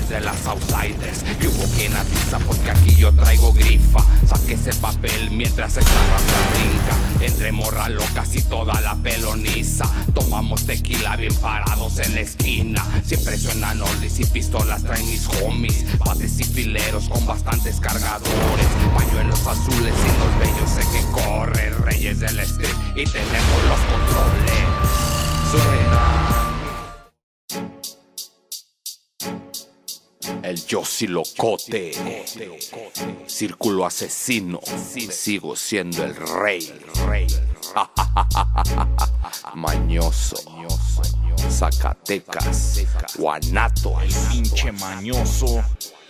de las outsiders. Que hubo quien atiza porque aquí yo traigo grifa. Saque ese papel mientras esta raza brinca. Entre morras locas y toda la peloniza. Tomamos tequila bien parados en la esquina. Siempre suenan oldies y pistolas traen mis homies. Bates y fileros con bastantes cargadores. Pañuelos azules y los bellos sé que corre. Reyes del street y tenemos los controles. Suena el Yossi Locote, círculo asesino, sigo siendo el rey. Mañoso, Zacatecas, Guanatos, el pinche mañoso.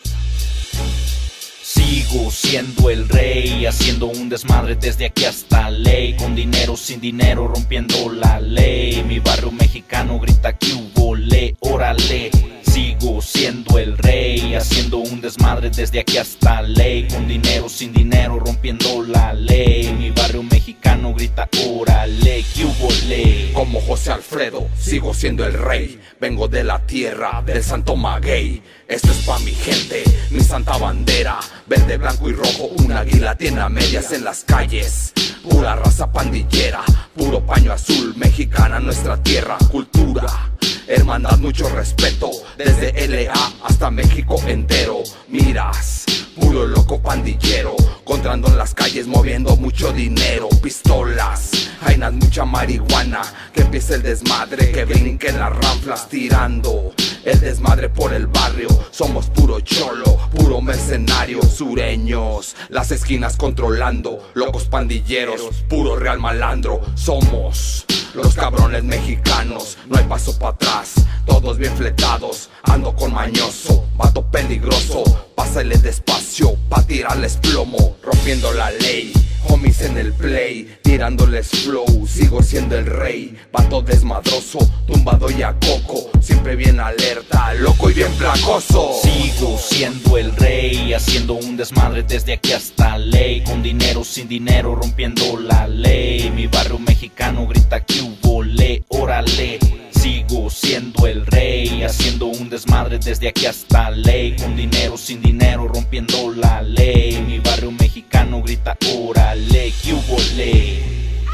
Sigo siendo el rey, haciendo un desmadre desde aquí hasta ley. Con dinero, sin dinero, rompiendo la ley. Mi barrio mexicano grita que hubo le, órale. Sigo siendo el rey, haciendo un desmadre desde aquí hasta ley. Con dinero, sin dinero, rompiendo la ley. Mi barrio mexicano grita órale, que hubo ley. Como José Alfredo, sigo siendo el rey. Vengo de la tierra del Santo Maguey. Esto es pa' mi gente, mi santa bandera. Verde, blanco y rojo, un águila tiene a medias en las calles. Pura raza pandillera, puro paño azul. Mexicana nuestra tierra, cultura, hermandad, mucho respeto. Desde LA hasta México entero. Miras, puro loco pandillero, encontrando en las calles moviendo mucho dinero. Pistolas, jainas, mucha marihuana. Que empiece el desmadre, que brinquen las ranflas tirando el desmadre por el barrio. Somos puro cholo, puro mercenario. Sureños, las esquinas controlando. Locos pandilleros, puro real malandro. Somos los cabrones mexicanos, no hay paso para atrás, todos bien fletados. Ando con mañoso, vato peligroso. Pásale despacio, pa' tirarles plomo. Rompiendo la ley, homies en el play, tirándoles flow. Sigo siendo el rey, vato desmadroso, tumbado y a coco. Siempre bien alerta, loco y bien placoso. Sigo siendo el rey, haciendo un desmadre desde aquí hasta ley. Con dinero, sin dinero, rompiendo la ley. Mi barrio mexicano grita que hubo le, órale. Sigo siendo el rey, haciendo un desmadre desde aquí hasta ley. Con dinero, sin dinero, rompiendo la ley. Mi barrio mexicano grita órale, que hubo ley.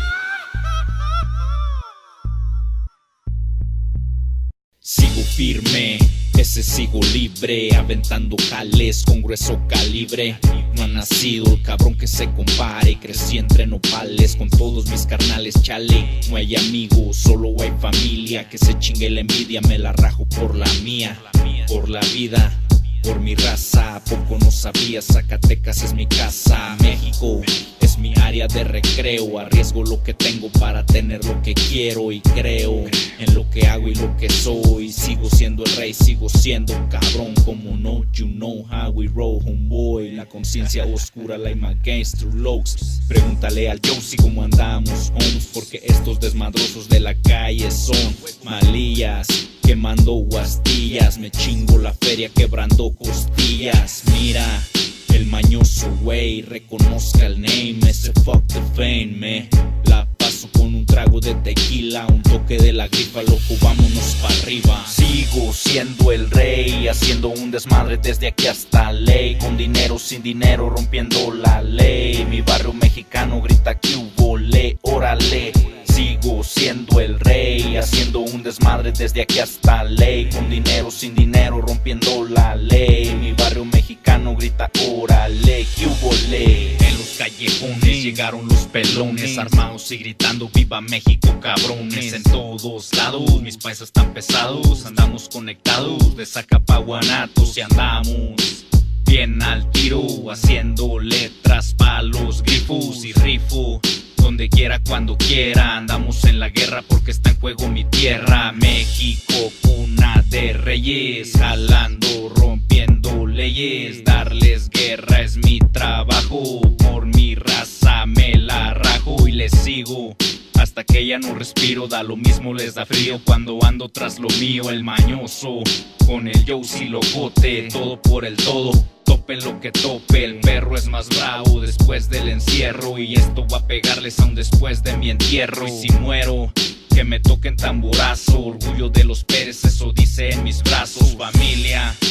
Sigo firme, ese sigo libre, aventando jales con grueso calibre. No ha nacido el cabrón que se compare. Crecí entre nopales con todos mis carnales, chale. No hay amigos, solo hay familia. Que se chingue la envidia, me la rajo por la mía. Por la vida, por mi raza. Poco no sabía, Zacatecas es mi casa. México es mi área de recreo. Arriesgo lo que tengo para tener lo que quiero. Y creo en lo que hago y lo que soy. Sigo siendo el rey, sigo siendo cabrón. Como no, you know how we roll, homeboy. La conciencia oscura, like my gangster looks. Pregúntale al Yossi cómo andamos, homes. Porque estos desmadrosos de la calle son malillas, quemando guastillas. Me chingo la feria quebrando costillas. Mira, el mañoso güey, reconozca el name. Ese fuck the fame, me la paso con un trago de tequila, un toque de la grifa, loco, vámonos pa' arriba. Sigo siendo el rey, haciendo un desmadre desde aquí hasta ley. Con dinero, sin dinero, rompiendo la ley. Mi barrio mexicano grita que hubo le, órale. Sigo siendo el rey, haciendo un desmadre desde aquí hasta ley. Con dinero, sin dinero, rompiendo la ley. Mi barrio mexicano grita órale, que hubo ley. En los callejones llegaron los pelones, armados y gritando viva México, cabrones. En todos lados mis paisas están pesados, andamos conectados de Zacapa, Guanatos y andamos bien al tiro, haciendo letras pa' los grifos y rifo. Donde quiera, cuando quiera, andamos en la guerra porque está en juego mi tierra. México, cuna de reyes, jalando, rompiendo leyes. Darles guerra es mi trabajo, por mi raza me la rajo y les sigo. Hasta que ya no respiro, da lo mismo, les da frío cuando ando tras lo mío. El mañoso, con el Yossi Locote, todo por el todo. Tope lo que tope, el perro es más bravo después del encierro. Y esto va a pegarles aún después de mi entierro. Y si muero, que me toquen tamborazo. Orgullo de los Pérez, eso dice en mis brazos. Familia, ahí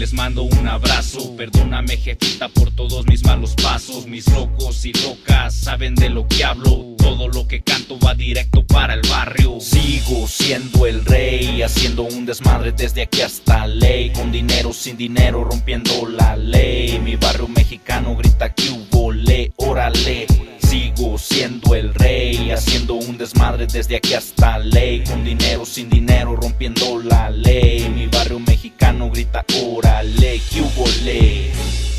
les mando un abrazo. Perdóname jefita por todos mis malos pasos. Mis locos y locas saben de lo que hablo. Todo lo que canto va directo para el barrio. Sigo siendo el rey, haciendo un desmadre desde aquí hasta ley. Con dinero, sin dinero, rompiendo la ley. Mi barrio mexicano grita que hubo le, órale. Sigo siendo el rey, haciendo un desmadre desde aquí hasta ley. Con dinero, sin dinero, rompiendo la ley. Mi barrio mexicano grita órale, que hubo le.